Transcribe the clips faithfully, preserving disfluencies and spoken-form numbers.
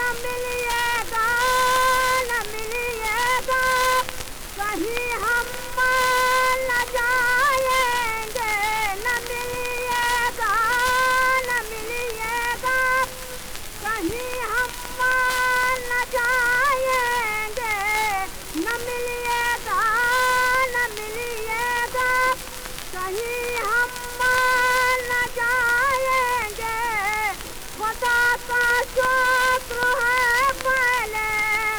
نہ ملیے گا نہ ملیے گا کہیں ہم نہ جائیں گے نہ ملیے گا نہ ملیے گا کہیں ہم نہ جائیں گے نہ ملیے گا نہ ملیے گا کہیں ہم نہ جائیں گے خدا کا شکر ہے پہلے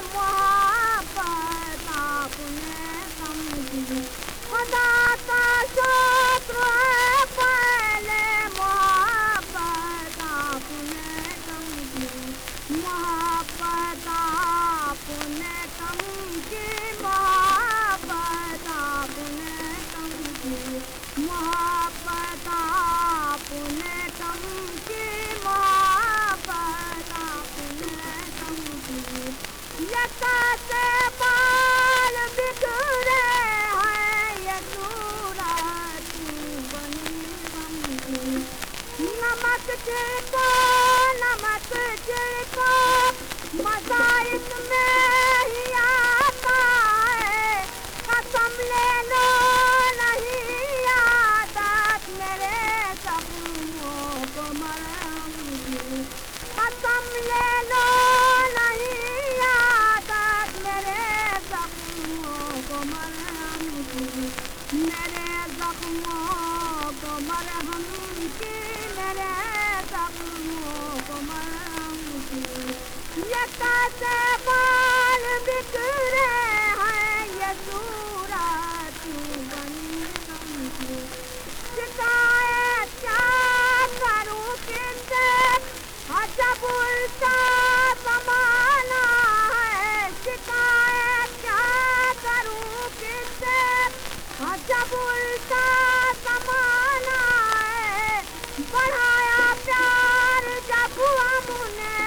محبت آپ نے سمجھی خدا کا شکر ہے پہلے محبت آپ نے سمجھی محبت آپ نے سمجھی محبت آپ نے سمجھی محبت آپ نے سمجھی محبت آپ نے سمجھی یہ کیسے بال بکھرے ہیں یہ صورت بنی سمجھی نمک چھڑکو نمک چھڑکو مزہ اس میں ہی آتا ہے قسم لے لو نہیں عادت میرے زخموں کو مرہم دی قسم لے لو نہیں عادت میرے زخموں کو مرہم دی میرے زخموں کو مرہم کی میرے زخموں کو مرہم کی یہ کیسے بال بکھرے ہیں یہ صورت بنی سمجھی شکایت کیا کروں کس سے عجب الٹا زمانہ ہے شکایت کیا کروں کس سے عجب الٹا زمانہ ہے بڑھایا پیار جب ہم نے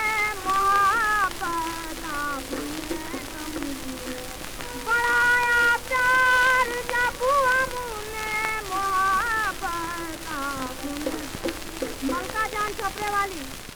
محبت آپ نے سمجھی بڑھایا پیار جب ہم نے محبت آپ نے ملکہ جان چھپرے والی